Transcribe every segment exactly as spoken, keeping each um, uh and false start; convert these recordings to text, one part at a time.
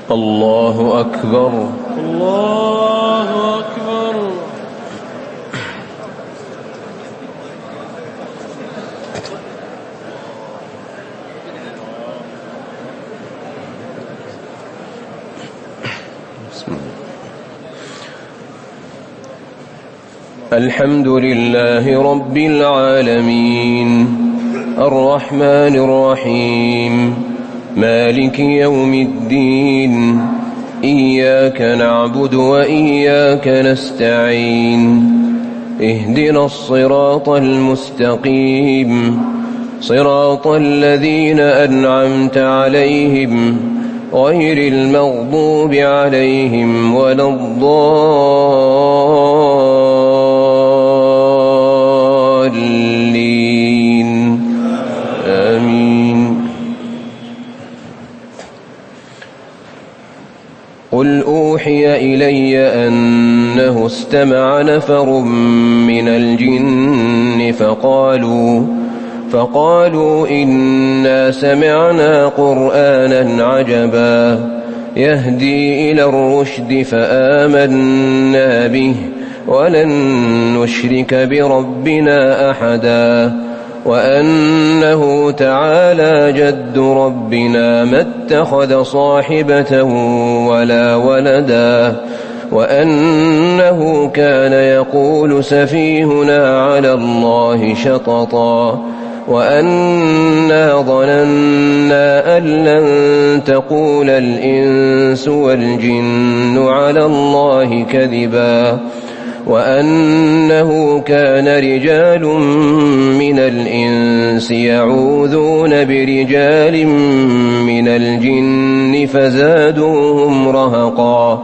الله أكبر. الله أكبر. الحمد لله رب العالمين الرحمن الرحيم مالك يوم الدين إياك نعبد وإياك نستعين اهدنا الصراط المستقيم صراط الذين أنعمت عليهم غير المغضوب عليهم ولا الضالين آمين. قل أوحي إلي أنه استمع نفر من الجن فقالوا فقالوا إنا سمعنا قرآنا عجبا يهدي إلى الرشد فآمنا به ولن نشرك بربنا أحدا وأنه تعالى جد ربنا ما اتخذ صاحبة ولا ولدا وأنه كان يقول سفيهنا على الله شططا وأنا ظننا أن لن تقول الإنس والجن على الله كذبا وأنه كان رجال من الإنس يعوذون برجال من الجن فزادوهم رهقا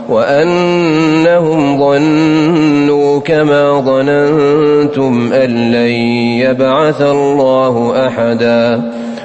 وأنهم ظنوا كما ظننتم أن لن يبعث الله أحدا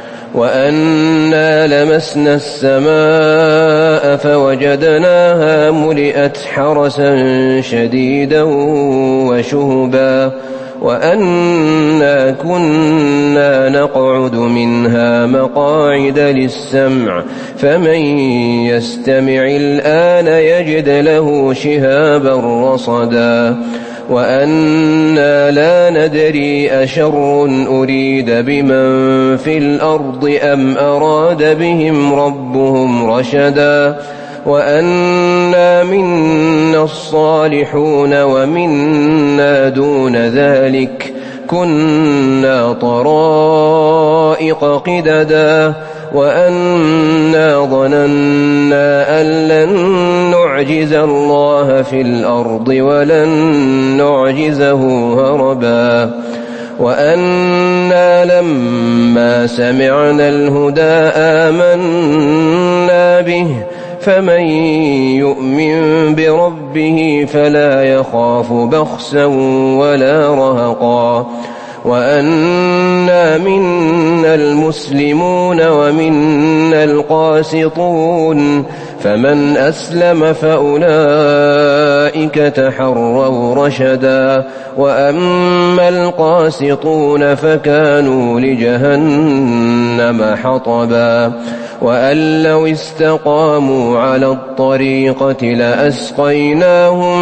وأنا لمسنا السماء فوجدناها ملئت حرسا شديدا وشهبا وأنا كنا نقعد منها مقاعد للسمع فمن يستمع الآن يجد له شهابا رصدا وأنا لا ندري أشر أريد بمن في الأرض أم أراد بهم ربهم رشدا وأنا منا الصالحون ومنا دون ذلك كنا طرائق قددا وأنا ظننا أن لن نعجز الله في الأرض ولن نعجزه هربا وأنا لما سمعنا الهدى آمنا به فمن يؤمن بربه فلا يخاف بخسا ولا رهقا وأنا منا المسلمون ومنا القاسطون فمن أسلم فأولئك تحروا رشدا وأما القاسطون فكانوا لجهنم حطبا وأن لو استقاموا على الطريقة لأسقيناهم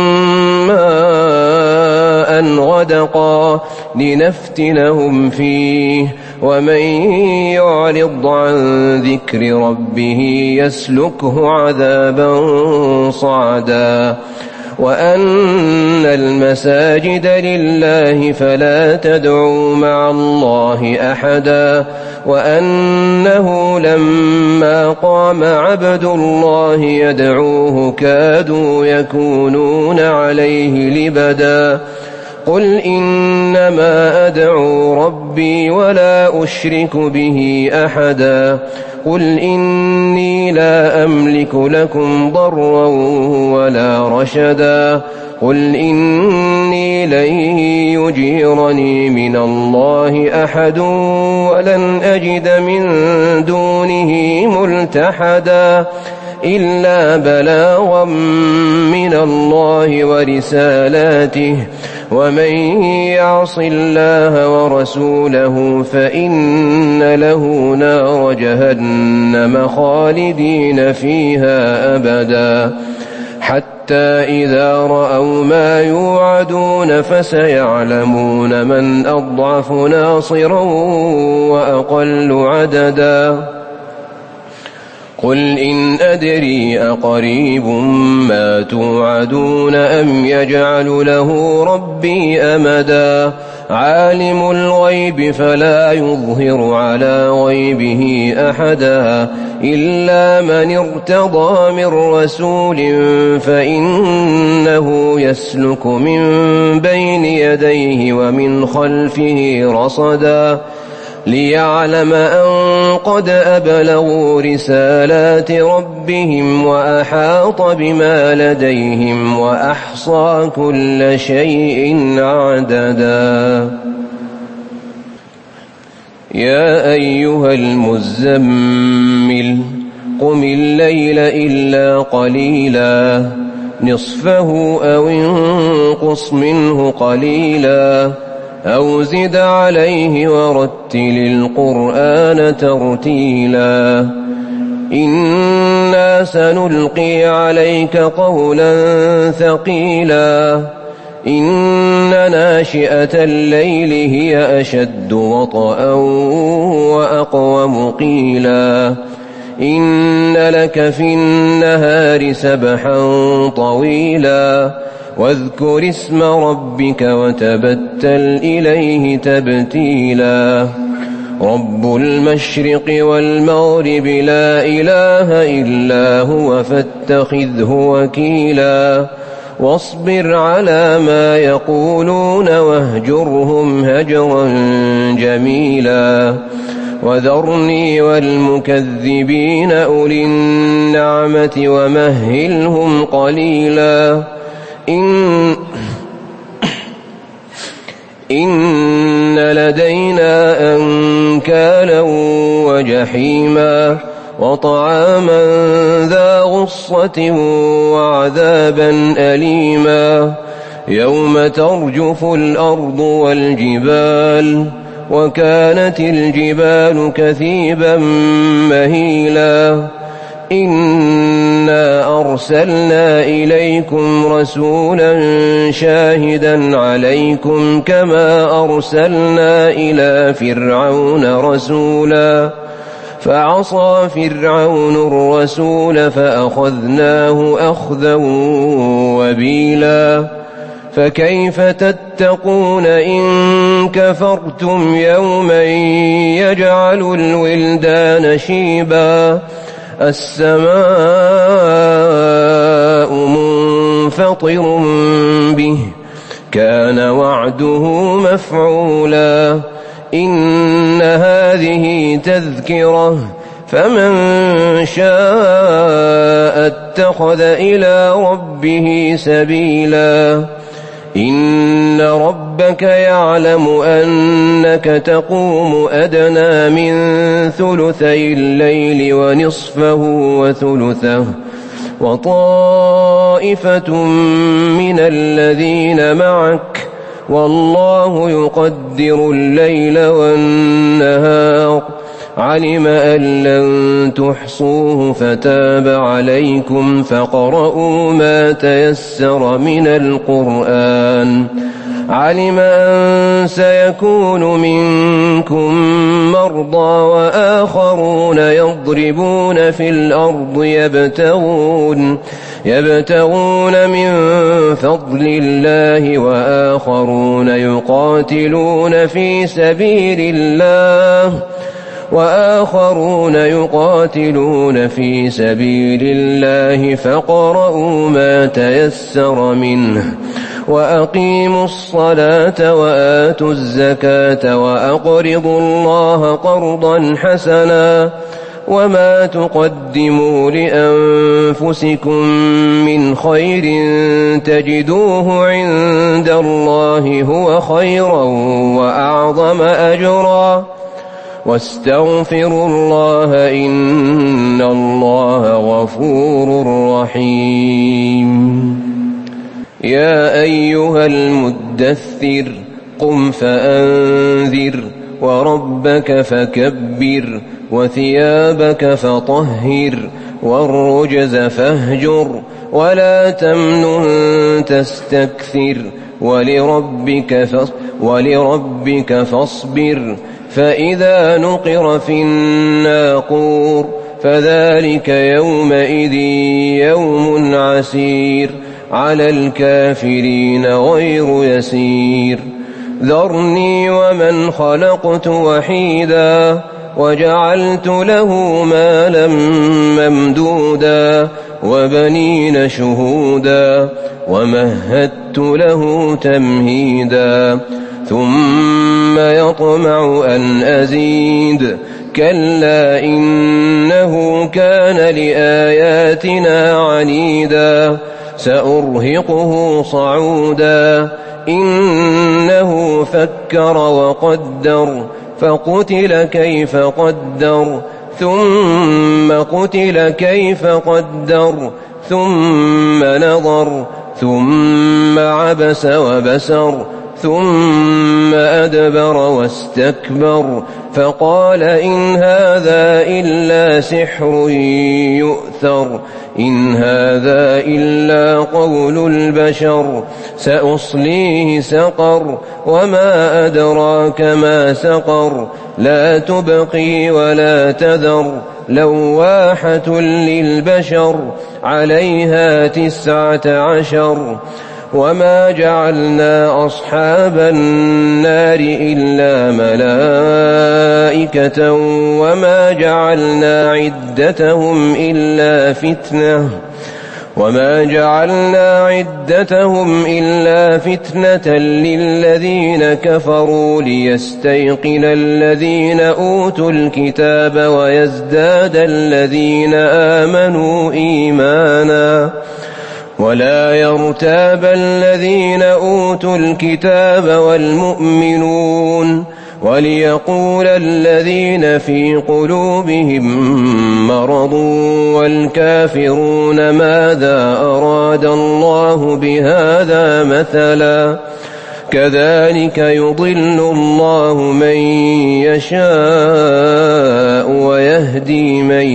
ماء غدقا لنفتنهم فيه ومن يعرض عن ذكر ربه يسلكه عذابا صعدا وأن المساجد لله فلا تدعوا مع الله أحدا وأنه لما قام عبد الله يدعوه كادوا يكونون عليه لبدا قل إنما أدعو ربي ولا أشرك به أحدا قل إني لا أملك لكم ضرا ولا رشدا قل إني لن يجيرني من الله أحد ولن أجد من دونه ملتحدا إلا بلاغا من الله ورسالاته ومن يعص الله ورسوله فإن له نار جهنم خالدين فيها أبدا حتى إذا رأوا ما يوعدون فسيعلمون من أضعف ناصرا وأقل عددا قل إن أدري أقريب ما توعدون أم يجعل له ربي أمدا عالم الغيب فلا يظهر على غيبه أحدا إلا من ارتضى من رسول فإنه يسلك من بين يديه ومن خلفه رصدا ليعلم أن قد أبلغوا رسالات ربهم وأحاط بما لديهم وأحصى كل شيء عددا يا أيها المزمل قم الليل إلا قليلا نصفه أو انقص منه قليلا أو زد عليه ورتل القرآن ترتيلا إنا سنلقي عليك قولا ثقيلا إن ناشئة الليل هي أشد وطئا وأقوم قيلا إن لك في النهار سبحا طويلا واذكر اسم ربك وتبتل إليه تبتيلا رب المشرق والمغرب لا إله إلا هو فاتخذه وكيلا واصبر على ما يقولون واهجرهم هجرا جميلا وذرني والمكذبين أولي النعمة ومهلهم قليلا إن, إن لدينا أنكالا وجحيما وطعاما ذا غصة وعذابا أليما يوم ترجف الأرض والجبال وكانت الجبال كثيبا مهيلا إنا أرسلنا إليكم رسولا شاهدا عليكم كما أرسلنا إلى فرعون رسولا فعصى فرعون الرسول فأخذناه أخذا وبيلا فكيف تتقون إن كفرتم يوما يجعل الولدان شيبا السماء منفطر به كان وعده مفعولا إن هذه تذكرة فمن شاء اتخذ إلى ربه سبيلا إن ربك يعلم أنك تقوم أدنى من ثلثي الليل ونصفه وثلثه وطائفة من الذين معك والله يقدر الليل والنهار علم أن لن تحصوه فتاب عليكم فاقرؤوا ما تيسر من القرآن علم أن سيكون منكم مرضى وآخرون يضربون في الأرض يبتغون يبتغون من فضل الله وآخرون يقاتلون في سبيل الله وآخرون يقاتلون في سبيل الله فاقرؤوا ما تيسر منه وأقيموا الصلاة وآتوا الزكاة وأقرضوا الله قرضا حسنا وما تقدموا لأنفسكم من خير تجدوه عند الله هو خيرا وأعظم أجرا واستغفروا الله إن الله غفور رحيم. يا أيها المدثر قم فأنذر وربك فكبر وثيابك فطهر والرجز فاهجر ولا تمنن تستكثر ولربك, ولربك فاصبر. فإذا نقر في الناقور فذلك يومئذ يوم عسير على الكافرين غير يسير. ذرني ومن خلقت وحيدا وجعلت له مالا ممدودا وبنين شهودا ومهدت له تمهيدا ثم يطمع أن أزيد كلا إنه كان لآياتنا عنيدا سأرهقه صعودا إنه فكر وقدر فقتل كيف قدر ثم قتل كيف قدر ثم نظر ثم عبس وبسر ثم أدبر واستكبر فقال إن هذا إلا سحر يؤثر إن هذا إلا قول البشر سأصليه سقر وما أدراك ما سقر لا تبقي ولا تذر لواحة للبشر عليها تسعة عشر. وما جعلنا أصحاب النار إلا ملائكة وما جعلنا عدتهم إلا فتنة وما جعلنا عدتهم إلا فتنة للذين كفروا ليستيقن الذين أوتوا الكتاب ويزداد الذين آمنوا إيمانا ولا يرتاب الذين أوتوا الكتاب والمؤمنون وليقول الذين في قلوبهم مرض والكافرون ماذا أراد الله بهذا مثلا كذلك يضل الله من يشاء ويهدي من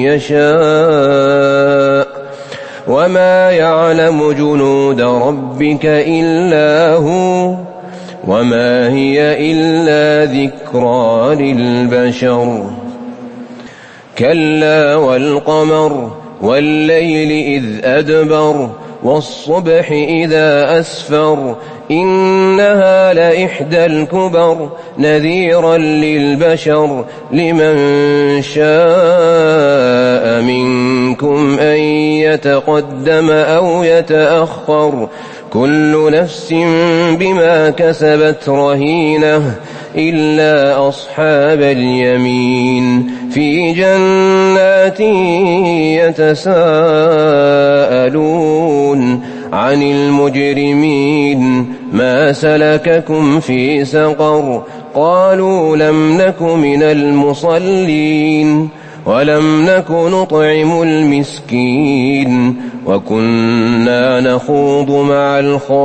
يشاء وما يعلم جنود ربك إلا هو وما هي إلا ذكرى للبشر. كلا والقمر والليل إذ أدبر والصبح إذا أسفر إنها لإحدى الكبر نذيرا للبشر لمن شاء منكم أن يتقدم أو يتأخر كل نفس بما كسبت رهينة إلا أصحاب اليمين في جنات يتساءلون عن المجرمين ما سلككم في سقر قالوا لم نك من المصلين ولم نك نطعم المسكين وكنا نخوض مع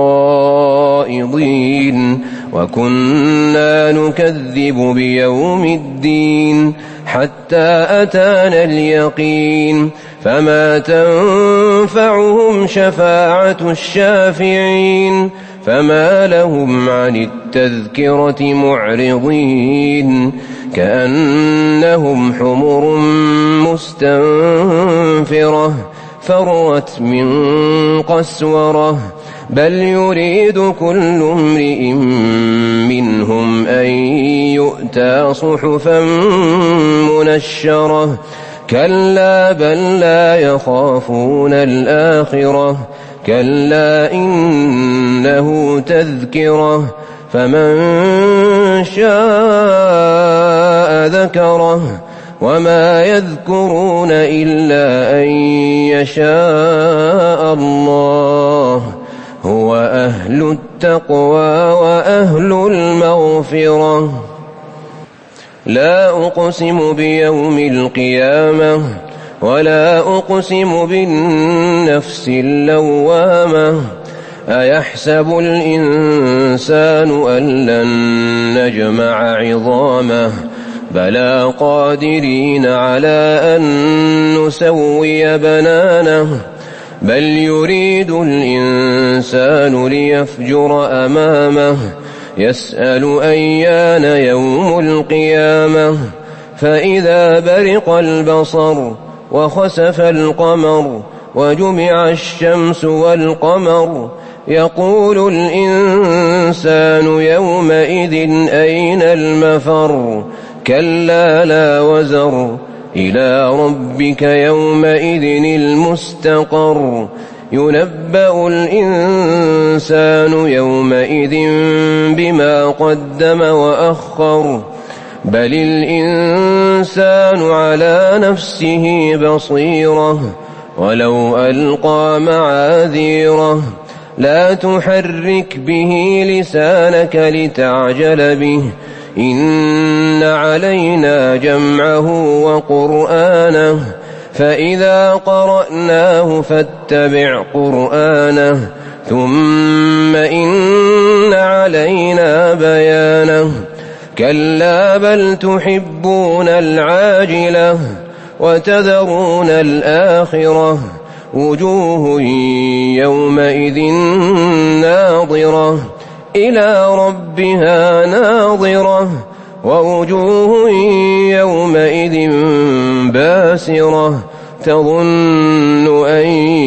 الخائضين وكنا نكذب بيوم الدين حتى أتانا اليقين فما تنفعهم شفاعة الشافعين فما لهم عن التذكرة معرضين كأنهم حمر مستنفرة فرت من قسورة بل يريد كل امرئ منهم أن يؤتى صحفا منشرة كلا بل لا يخافون الآخرة كلا إنه تذكرة فمن شاء ذكره وما يذكرون إلا أن يشاء الله هو أهل التقوى وأهل المغفرة. لا أقسم بيوم القيامة ولا أقسم بالنفس اللوامة أيحسب الإنسان أن لن نجمع عظامه بلى قادرين على أن نسوي بنانه بل يريد الإنسان ليفجر أمامه يسأل أيان يوم القيامة فإذا برق البصر وخسف القمر وجمع الشمس والقمر يقول الإنسان يومئذ أين المفر كلا لا وزر إلى ربك يومئذ المستقر ينبأ الإنسان يومئذ بما قدم وأخر بل الإنسان على نفسه بصيرة ولو ألقى معاذيره لا تحرك به لسانك لتعجل به إن علينا جمعه وقرآنه فإذا قرأناه فاتبع قرآنه ثم إن علينا بيانه كلا بل تحبون العاجلة وتذرون الآخرة وجوه يومئذ ناظرة إلى ربها ناظرة ووجوه يومئذ باسرة تظن أن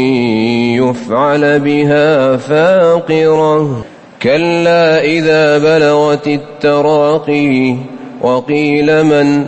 يفعل بها فاقرة كلا إذا بلغت التراقي وقيل من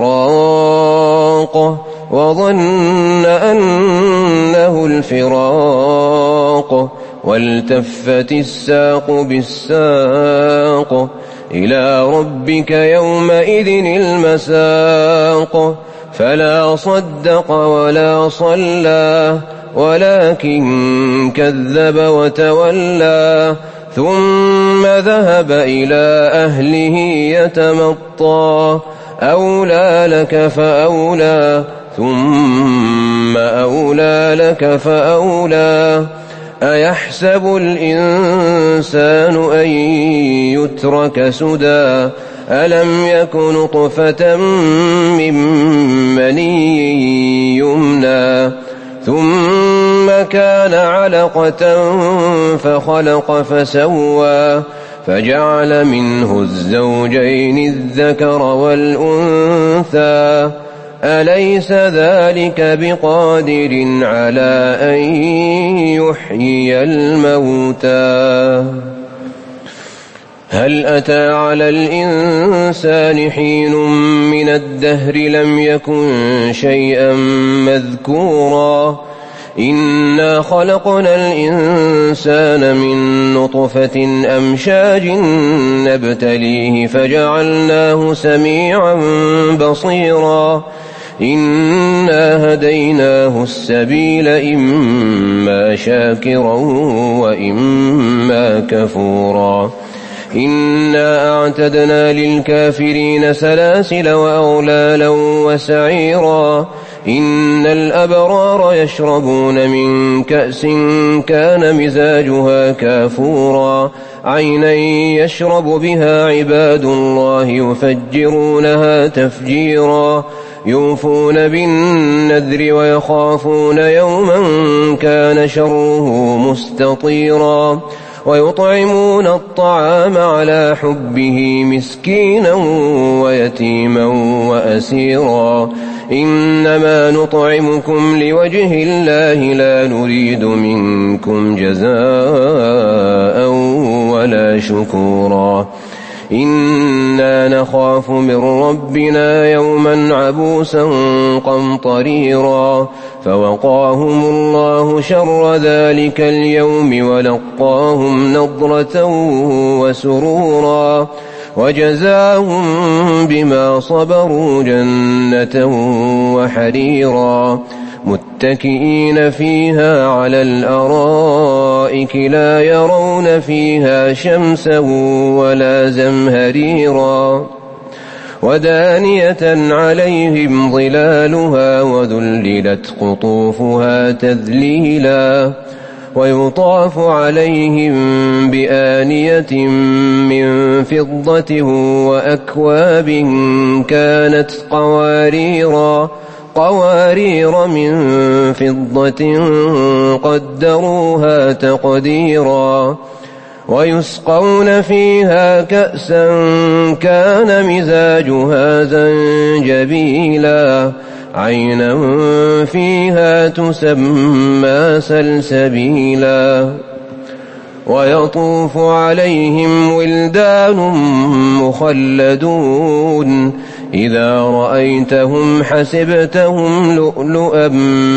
راق وظن أنه الفراق والتفت الساق بالساق إلى ربك يومئذ المساق فلا صدق ولا صلى ولكن كذب وتولى ثم ذهب إلى أهله يتمطى أولى لك فأولى ثم أولى لك فأولى أيحسب الإنسان أن يترك سدى ألم يك نطفة من مني يمنى ثم كان علقة فخلق فسوى فجعل منه الزوجين الذكر والأنثى أليس ذلك بقادر على أن يحيي الموتى هل أتى على الإنسان حين من الدهر لم يكن شيئا مذكورا إنا خلقنا الإنسان من نطفة أمشاج نبتليه فجعلناه سميعا بصيرا إنا هديناه السبيل إما شاكرا وإما كفورا إنا أعتدنا للكافرين سلاسل وأغلالا وسعيرا إن الأبرار يشربون من كأس كان مزاجها كافورا عينا يشرب بها عباد الله يفجرونها تفجيرا يوفون بالنذر ويخافون يوما كان شره مستطيرا ويطعمون الطعام على حبه مسكينا ويتيما وأسيرا إنما نطعمكم لوجه الله لا نريد منكم جزاء ولا شكورا إنا نخاف من ربنا يوما عبوسا قمطريرا فوقاهم الله شر ذلك اليوم ولقاهم نضرة وسرورا وجزاهم بما صبروا جنة وحريرا متكئين فيها على الأرائك لا يرون فيها شمسا ولا زمهريرا ودانية عليهم ظلالها وذللت قطوفها تذليلا ويطاف عليهم بآنية من فضة وأكواب كانت قواريرا قوارير من فضة قدروها تقديرا ويسقون فيها كأسا كان مزاجها زنجبيلا عينا فيها تسمى سلسبيلا ويطوف عليهم ولدان مخلدون إذا رأيتهم حسبتهم لؤلؤا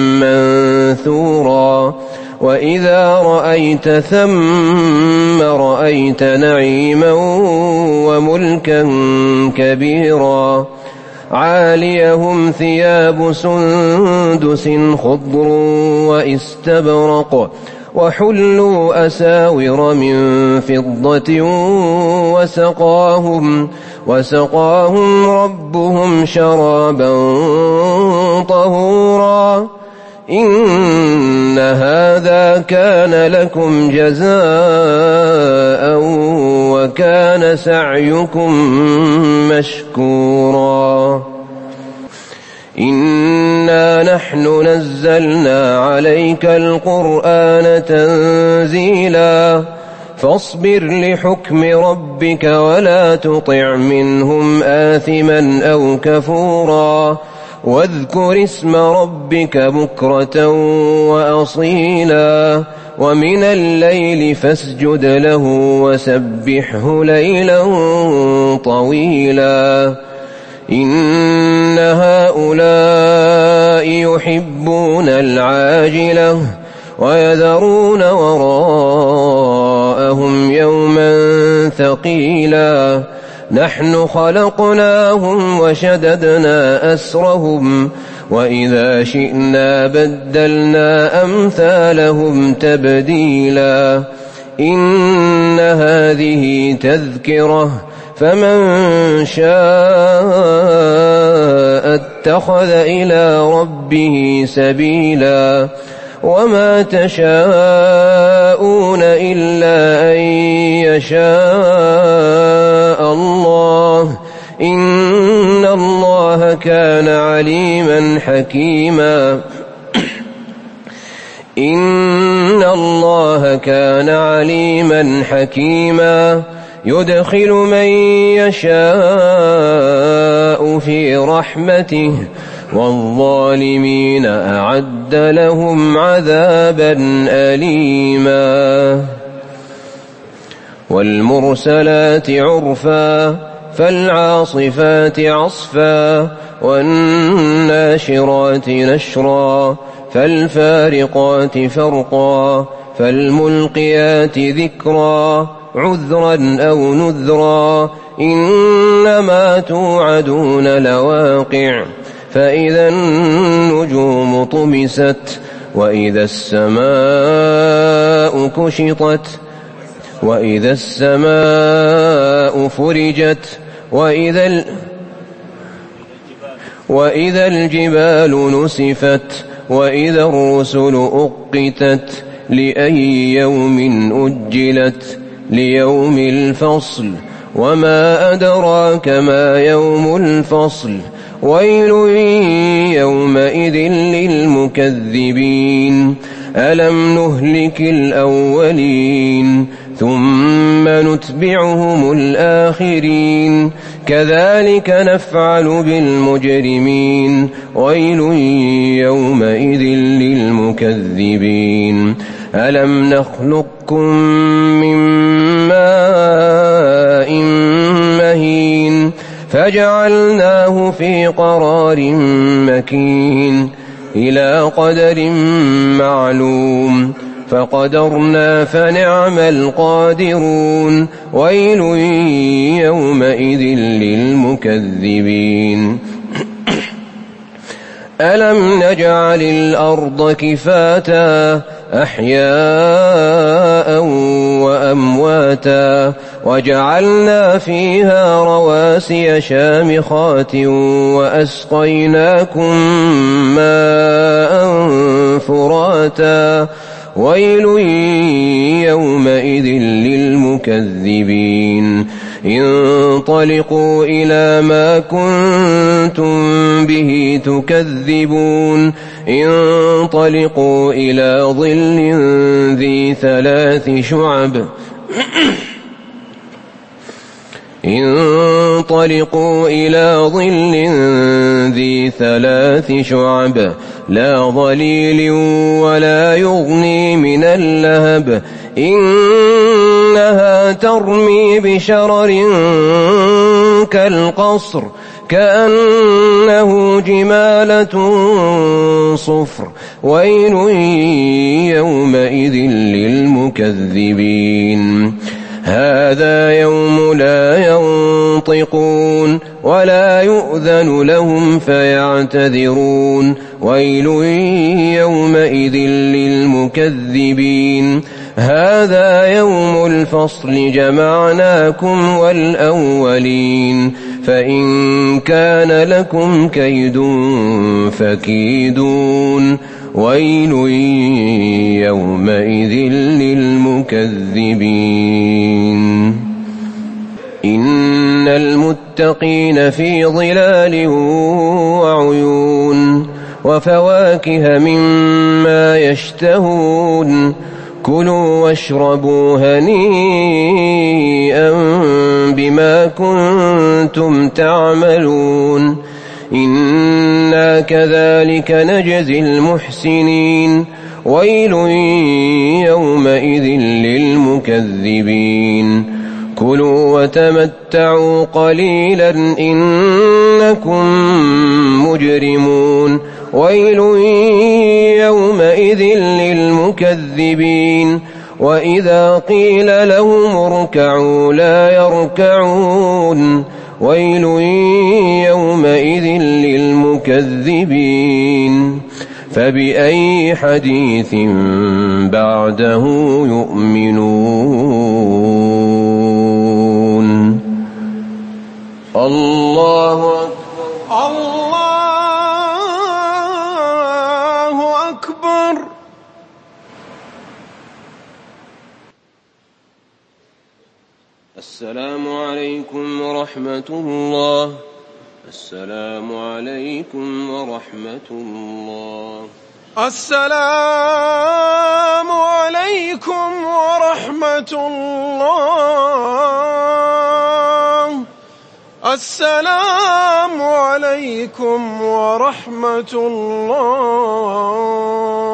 منثورا وإذا رأيت ثم رأيت نعيما وملكا كبيرا عاليهم ثياب سندس خضر واستبرق وحلوا أساور من فضة وسقاهم وسقاهم ربهم شرابا طهورا إن هذا كان لكم جزاء وكان سعيكم مشكورا إنا نحن نزلنا عليك القرآن تنزيلا فاصبر لحكم ربك ولا تطع منهم آثما أو كفورا واذكر اسم ربك بكرة وأصيلا ومن الليل فاسجد له وسبحه ليلا طويلا إن هؤلاء يحبون العاجلة ويذرون وراءهم يوما ثقيلا نحن خلقناهم وشددنا أسرهم وإذا شئنا بدلنا أمثالهم تبديلا إن هذه تذكرة فمن شاء اتخذ إلى ربه سبيلا وما تشاءون إلا أن يشاء الله إن الله كان عليما حكيما إن الله كان عليما حكيما يدخل من يشاء في رحمته والظالمين أعد لهم عذابا أليما والمرسلات عرفا فالعاصفات عصفا والناشرات نشرا فالفارقات فرقا فالملقيات ذكرا عذرا أو نذرا إنما توعدون لواقع فإذا النجوم طمست وإذا السماء كشطت وإذا السماء فرجت وإذا ال... وإذا الجبال نسفت وإذا الرسل أقتت لأي يوم أجلت ليوم الفصل وما أدراك ما يوم الفصل ويل يومئذ للمكذبين ألم نهلك الأولين ثم نتبعهم الآخرين كذلك نفعل بالمجرمين ويل يومئذ للمكذبين ألم نخلقكم من ماء مهين فجعلناه في قرار مكين إلى قدر معلوم فقدرنا فنعم القادرون ويل يومئذ للمكذبين ألم نجعل الأرض كفاتا أحياء وأمواتا فجاتا وجعلنا فيها رواسي شامخات وأسقيناكم ماء فراتا ويل يومئذ للمكذبين انطلقوا إلى ما كنتم به تكذبون انطلقوا إلى ظل ذي ثلاث شعب انطلقوا إلى ظل ذي ثلاث شعب لا ظليل ولا يغني من اللهب إنها ترمي بشرر كالقصر كأنه جمالة صفر ويل يومئذ للمكذبين هذا يوم لا ينطقون ولا يؤذن لهم فيعتذرون ويل يومئذ للمكذبين هذا يوم الفصل جمعناكم والأولين فإن كان لكم كيد فكيدون ويل يومئذ للمكذبين إن المتقين في ظلال وعيون وفواكه مما يشتهون كلوا واشربوا هنيئا بما كنتم تعملون إنا كذلك نجزي المحسنين ويل يومئذ للمكذبين كلوا وتمتعوا قليلا إنكم مجرمون ويل يومئذ للمكذبين وإذا قيل لهم اركعوا لا يركعون ويل يومئذ للمكذبين فبأي حديث بعده يؤمنون الله أكبر الله أكبر. السلام عليكم ورحمة الله. السلام عليكم ورحمة الله. السلام عليكم ورحمة الله. السلام عليكم ورحمة الله.